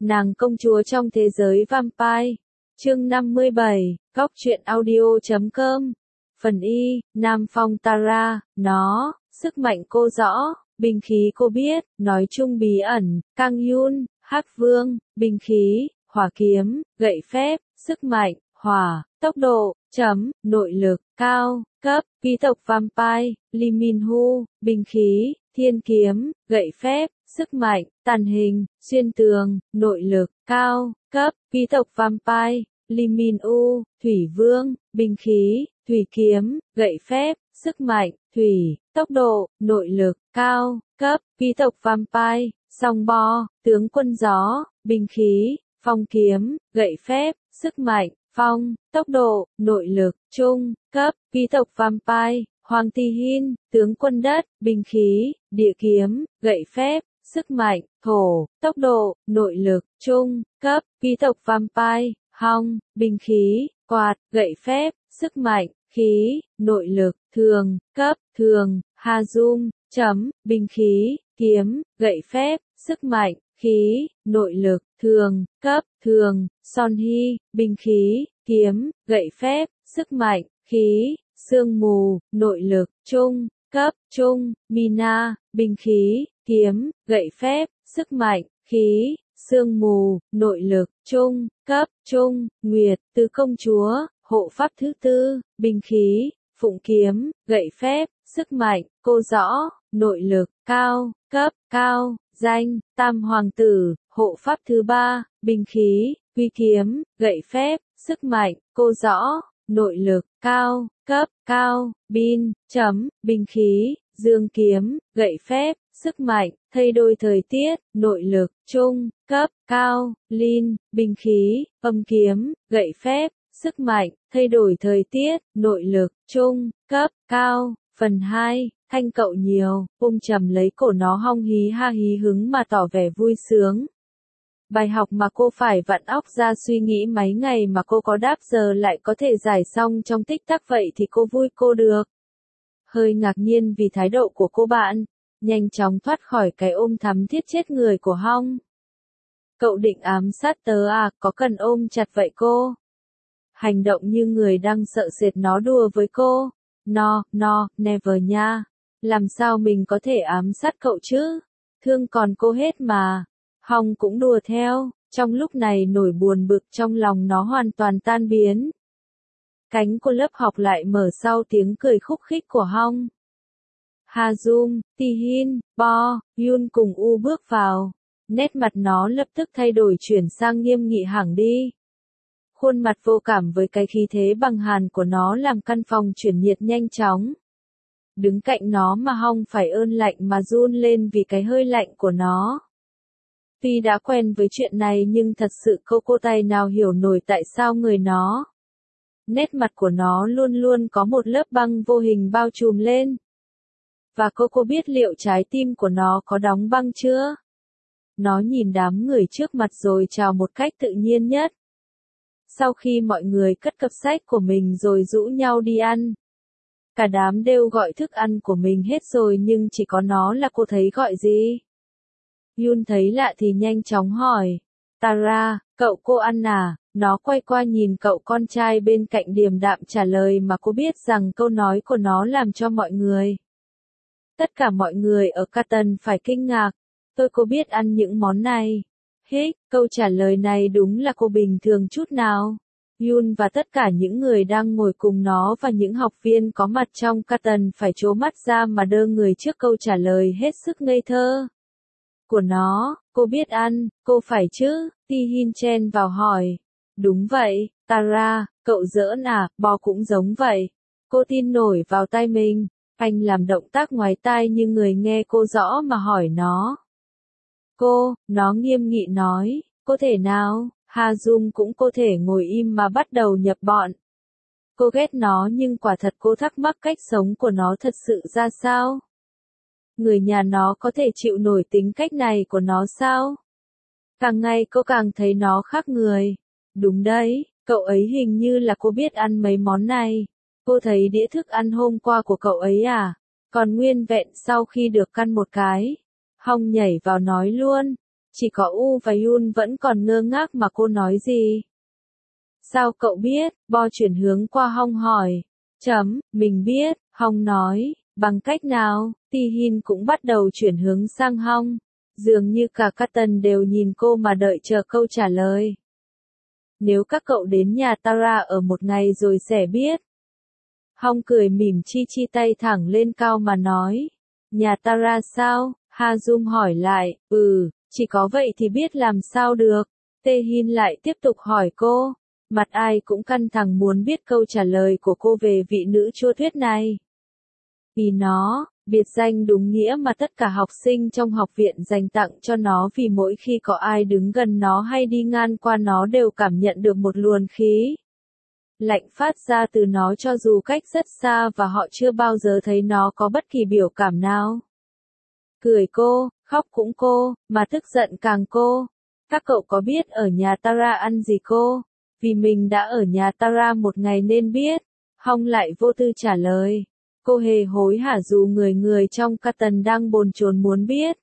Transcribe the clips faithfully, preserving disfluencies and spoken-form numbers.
Nàng công chúa trong thế giới vampire. Chương năm mươi bảy, Góc truyện audio chấm com. Phần Y, Nam Phong Tara, nó, sức mạnh cô rõ, binh khí cô biết, nói chung bí ẩn, Kang Yun, Hắc Vương, binh khí, hỏa kiếm, gậy phép, sức mạnh, hỏa, tốc độ, chấm, nội lực, cao, cấp, quý tộc vampire, Lee Min Hu, binh khí, thiên kiếm, gậy phép, sức mạnh, tàn hình, xuyên tường, nội lực, cao, cấp, quý tộc vampire, Lee Min U, thủy vương, binh khí, thủy kiếm, gậy phép, sức mạnh, thủy, tốc độ, nội lực, cao, cấp, quý tộc vampire, song bo, tướng quân gió, binh khí, phong kiếm, gậy phép, sức mạnh, phong, tốc độ, nội lực, trung, cấp, quý tộc vampire, Hoàng Ti Hin, tướng quân đất, binh khí, địa kiếm, gậy phép, sức mạnh, thổ, tốc độ, nội lực, trung, cấp, quý tộc vampire, Hong, binh khí, quạt, gậy phép, sức mạnh, khí, nội lực, thường, cấp, thường, Ha Dung, chấm, binh khí, kiếm, gậy phép, sức mạnh, khí, nội lực, thường, cấp, thường, Son Hy, binh khí, kiếm, gậy phép, sức mạnh, khí, sương mù, nội lực, trung, cấp, trung, Mina, binh khí, kiếm, gậy phép, sức mạnh, khí, sương mù, nội lực, trung, cấp, trung, Nguyệt, tứ công chúa, hộ pháp thứ tư, binh khí, phụng kiếm, gậy phép, sức mạnh, cô rõ, nội lực, cao, cấp, cao, danh, tam hoàng tử, hộ pháp thứ ba, binh khí, quy kiếm, gậy phép, sức mạnh, cô rõ, nội lực, cao, cấp, cao, bin, chấm, binh khí, dương kiếm, gậy phép, sức mạnh, thay đổi thời tiết, nội lực, trung, cấp, cao, Lin, binh khí, âm kiếm, gậy phép, sức mạnh, thay đổi thời tiết, nội lực, trung, cấp, cao. Phần hai, thanh cậu nhiều, ung trầm lấy cổ nó hong hí ha hí hứng mà tỏ vẻ vui sướng. Bài học mà cô phải vặn óc ra suy nghĩ mấy ngày mà cô có đáp giờ lại có thể giải xong trong tích tắc vậy thì cô vui cô được. Hơi ngạc nhiên vì thái độ của cô bạn, nhanh chóng thoát khỏi cái ôm thắm thiết chết người của Hong. Cậu định ám sát tớ à, có cần ôm chặt vậy cô? Hành động như người đang sợ sệt nó đùa với cô. No, no, never nha. Làm sao mình có thể ám sát cậu chứ? Thương còn cô hết mà. Hong cũng đùa theo, trong lúc này nỗi buồn bực trong lòng nó hoàn toàn tan biến. Cánh cô lớp học lại mở sau tiếng cười khúc khích của Hong. Ha Dung, Ti Hin, Bo, Yun cùng U bước vào. Nét mặt nó lập tức thay đổi chuyển sang nghiêm nghị hẳn đi. Khuôn mặt vô cảm với cái khí thế bằng hàn của nó làm căn phòng chuyển nhiệt nhanh chóng. Đứng cạnh nó mà Hong phải ơn lạnh mà run lên vì cái hơi lạnh của nó. Tuy đã quen với chuyện này nhưng thật sự cô cô tay nào hiểu nổi tại sao người nó. Nét mặt của nó luôn luôn có một lớp băng vô hình bao trùm lên. Và cô cô biết liệu trái tim của nó có đóng băng chưa? Nó nhìn đám người trước mặt rồi chào một cách tự nhiên nhất. Sau khi mọi người cất cặp sách của mình rồi rủ nhau đi ăn. Cả đám đều gọi thức ăn của mình hết rồi nhưng chỉ có nó là cô thấy gọi gì. Yun thấy lạ thì nhanh chóng hỏi. Tara, cậu cô ăn à? Nó quay qua nhìn cậu con trai bên cạnh điềm đạm trả lời mà cô biết rằng câu nói của nó làm cho mọi người. Tất cả mọi người ở Canton phải kinh ngạc. Tôi có biết ăn những món này. Hích, câu trả lời này đúng là cô bình thường chút nào. Yun và tất cả những người đang ngồi cùng nó và những học viên có mặt trong Canton phải trố mắt ra mà đơ người trước câu trả lời hết sức ngây thơ của nó. Cô biết ăn, cô phải chứ? Ti Hin chen vào hỏi. Đúng vậy, Tara, cậu giỡn à, Bo cũng giống vậy. Cô tin nổi vào tay mình. Anh làm động tác ngoái tai như người nghe cô rõ mà hỏi nó. Cô, nó nghiêm nghị nói, có thể nào? Ha Dung cũng có thể ngồi im mà bắt đầu nhập bọn. Cô ghét nó nhưng quả thật cô thắc mắc cách sống của nó thật sự ra sao? Người nhà nó có thể chịu nổi tính cách này của nó sao? Càng ngày cô càng thấy nó khác người. Đúng đấy, cậu ấy hình như là cô biết ăn mấy món này. Cô thấy đĩa thức ăn hôm qua của cậu ấy à? Còn nguyên vẹn sau khi được căn một cái. Hong nhảy vào nói luôn. Chỉ có U và Yun vẫn còn ngơ ngác mà cô nói gì. Sao cậu biết? Bo chuyển hướng qua Hong hỏi. Chấm, mình biết, Hong nói. Bằng cách nào? Ti-hin cũng bắt đầu chuyển hướng sang Hong. Dường như cả Cotton đều nhìn cô mà đợi chờ câu trả lời. Nếu các cậu đến nhà Tara ở một ngày rồi sẽ biết. Hong cười mỉm chi chi tay thẳng lên cao mà nói. Nhà Tara sao? Ha Jung hỏi lại. Ừ, chỉ có vậy thì biết làm sao được. Tae-hin lại tiếp tục hỏi cô. Mặt ai cũng căng thẳng muốn biết câu trả lời của cô về vị nữ chua thuyết này. Vì nó, biệt danh đúng nghĩa mà tất cả học sinh trong học viện dành tặng cho nó vì mỗi khi có ai đứng gần nó hay đi ngang qua nó đều cảm nhận được một luồng khí lạnh phát ra từ nó cho dù cách rất xa và họ chưa bao giờ thấy nó có bất kỳ biểu cảm nào. Cười cô, khóc cũng cô, mà tức giận càng cô. Các cậu có biết ở nhà Tara ăn gì cô? Vì mình đã ở nhà Tara một ngày nên biết. Hong lại vô tư trả lời. Cô hề hối hả dù người người trong Cotton đang bồn chồn muốn biết.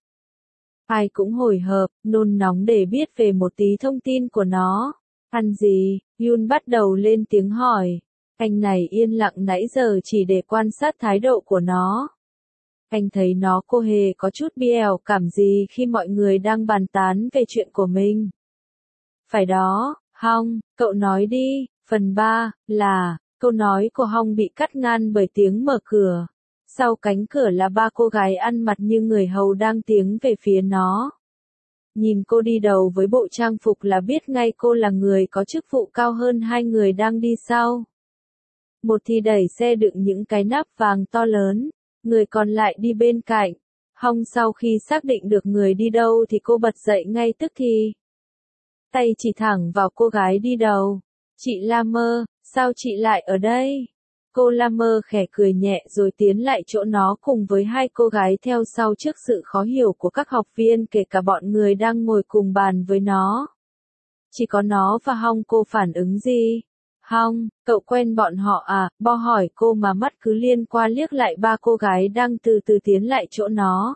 Ai cũng hồi hộp, nôn nóng để biết về một tí thông tin của nó. Ăn gì? Yun bắt đầu lên tiếng hỏi. Anh này yên lặng nãy giờ chỉ để quan sát thái độ của nó. Anh thấy nó cô hề có chút bièo cảm gì khi mọi người đang bàn tán về chuyện của mình. Phải đó, Hong, cậu nói đi. Phần ba, là, câu nói của Hong bị cắt ngang bởi tiếng mở cửa. Sau cánh cửa là ba cô gái ăn mặc như người hầu đang tiến về phía nó. Nhìn cô đi đầu với bộ trang phục là biết ngay cô là người có chức vụ cao hơn hai người đang đi sau. Một thì đẩy xe đựng những cái nắp vàng to lớn, người còn lại đi bên cạnh. Hong sau khi xác định được người đi đâu thì cô bật dậy ngay tức thì. Tay chỉ thẳng vào cô gái đi đầu. Chị Lammer, sao chị lại ở đây? Cô Lammer khẽ cười nhẹ rồi tiến lại chỗ nó cùng với hai cô gái theo sau trước sự khó hiểu của các học viên kể cả bọn người đang ngồi cùng bàn với nó. Chỉ có nó và Hong cô phản ứng gì? Hong, cậu quen bọn họ à? Bo hỏi cô mà mắt cứ liên qua liếc lại ba cô gái đang từ từ tiến lại chỗ nó.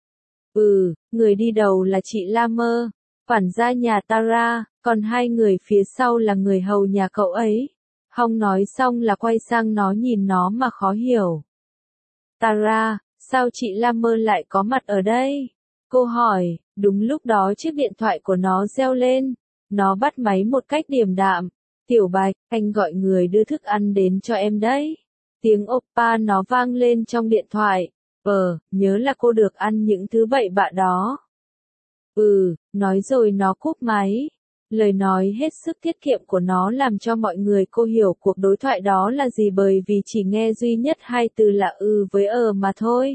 Ừ, người đi đầu là chị Lammer, quản gia nhà Tara, còn hai người phía sau là người hầu nhà cậu ấy. Hong nói xong là quay sang nó nhìn nó mà khó hiểu. Tara, sao chị Lammer lại có mặt ở đây? Cô hỏi, đúng lúc đó chiếc điện thoại của nó reo lên. Nó bắt máy một cách điềm đạm. Tiểu Bạch, anh gọi người đưa thức ăn đến cho em đấy. Tiếng oppa nó vang lên trong điện thoại. Ờ, nhớ là cô được ăn những thứ bậy bạ đó. Ừ, nói rồi nó cúp máy. Lời nói hết sức tiết kiệm của nó làm cho mọi người cô hiểu cuộc đối thoại đó là gì bởi vì chỉ nghe duy nhất hai từ là ừ với ờ mà thôi.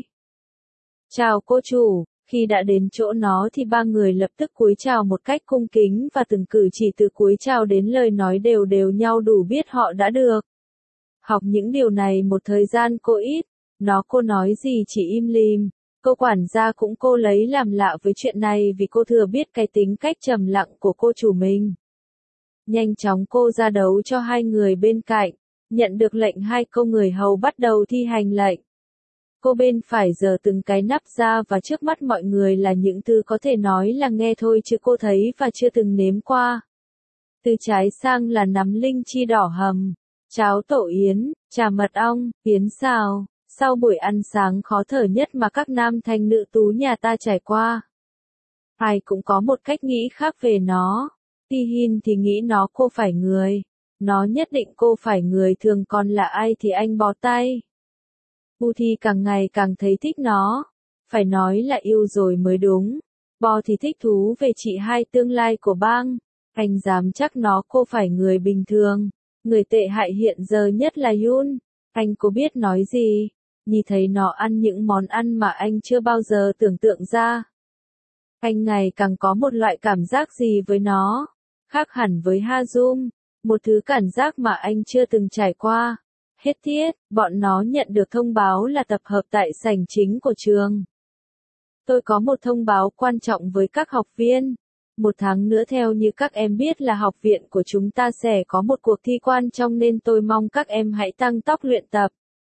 Chào cô chủ, khi đã đến chỗ nó thì ba người lập tức cúi chào một cách cung kính và từng cử chỉ từ cúi chào đến lời nói đều đều nhau đủ biết họ đã được học những điều này một thời gian cô ít. Nó cô nói gì chỉ im lìm. Cô quản gia cũng cô lấy làm lạ với chuyện này vì cô thừa biết cái tính cách trầm lặng của cô chủ mình. Nhanh chóng cô ra đấu cho hai người bên cạnh. Nhận được lệnh hai cô người hầu bắt đầu thi hành lệnh. Cô bên phải giở từng cái nắp ra và trước mắt mọi người là những thứ có thể nói là nghe thôi chứ cô thấy và chưa từng nếm qua. Từ trái sang là nắm linh chi đỏ hầm, cháo tổ yến, trà mật ong, yến xào. Sau buổi ăn sáng khó thở nhất mà các nam thanh nữ tú nhà ta trải qua. Ai cũng có một cách nghĩ khác về nó. Ti-hin thì nghĩ nó cô phải người. Nó nhất định cô phải người thường còn là ai thì anh bó tay. U thì càng ngày càng thấy thích nó. Phải nói là yêu rồi mới đúng. Bo thì thích thú về chị hai tương lai của bang. Anh dám chắc nó cô phải người bình thường. Người tệ hại hiện giờ nhất là Yun. Anh có biết nói gì? Nhìn thấy nó ăn những món ăn mà anh chưa bao giờ tưởng tượng ra. Anh ngày càng có một loại cảm giác gì với nó. Khác hẳn với Ha Jung. Một thứ cảm giác mà anh chưa từng trải qua. Hết thiết, bọn nó nhận được thông báo là tập hợp tại sảnh chính của trường. Tôi có một thông báo quan trọng với các học viên. Một tháng nữa theo như các em biết là học viện của chúng ta sẽ có một cuộc thi quan trọng nên tôi mong các em hãy tăng tốc luyện tập.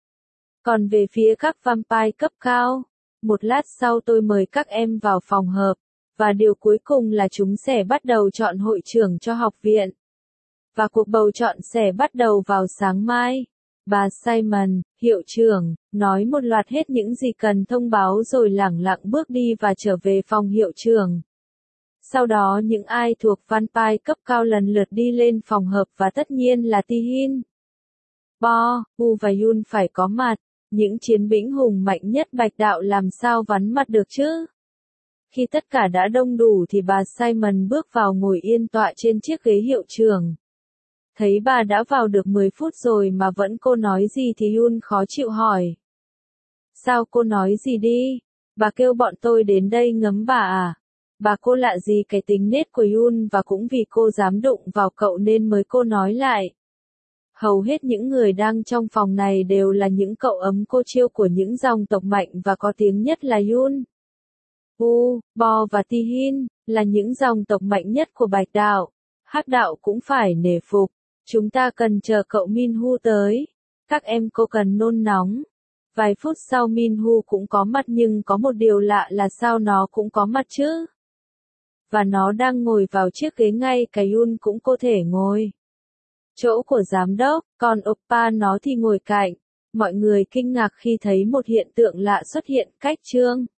Còn về phía các vampire cấp cao, một lát sau tôi mời các em vào phòng họp. Và điều cuối cùng là chúng sẽ bắt đầu chọn hội trưởng cho học viện. Và cuộc bầu chọn sẽ bắt đầu vào sáng mai. Bà Simon, hiệu trưởng, nói một loạt hết những gì cần thông báo rồi lẳng lặng bước đi và trở về phòng hiệu trưởng. Sau đó những ai thuộc Vampire cấp cao lần lượt đi lên phòng họp và tất nhiên là Tihin, Bo, U và Yun phải có mặt. Những chiến binh hùng mạnh nhất Bạch Đạo làm sao vắn mặt được chứ? Khi tất cả đã đông đủ thì bà Simon bước vào ngồi yên tọa trên chiếc ghế hiệu trưởng. Thấy bà đã vào được mười phút rồi mà vẫn cô nói gì thì Yun khó chịu hỏi. Sao cô nói gì đi? Bà kêu bọn tôi đến đây ngấm bà à? Bà cô lạ gì cái tính nết của Yun và cũng vì cô dám đụng vào cậu nên mới cô nói lại. Hầu hết những người đang trong phòng này đều là những cậu ấm cô chiêu của những dòng tộc mạnh và có tiếng nhất là Yun, U, Bo và Tihin, là những dòng tộc mạnh nhất của Bạch Đạo. Hắc Đạo cũng phải nể phục. Chúng ta cần chờ cậu Minhu tới. Các em cô cần nôn nóng. Vài phút sau Minhu cũng có mặt nhưng có một điều lạ là sao nó cũng có mặt chứ. Và nó đang ngồi vào chiếc ghế ngay cái Yun cũng có thể ngồi. Chỗ của giám đốc, còn Oppa nó thì ngồi cạnh. Mọi người kinh ngạc khi thấy một hiện tượng lạ xuất hiện cách chương.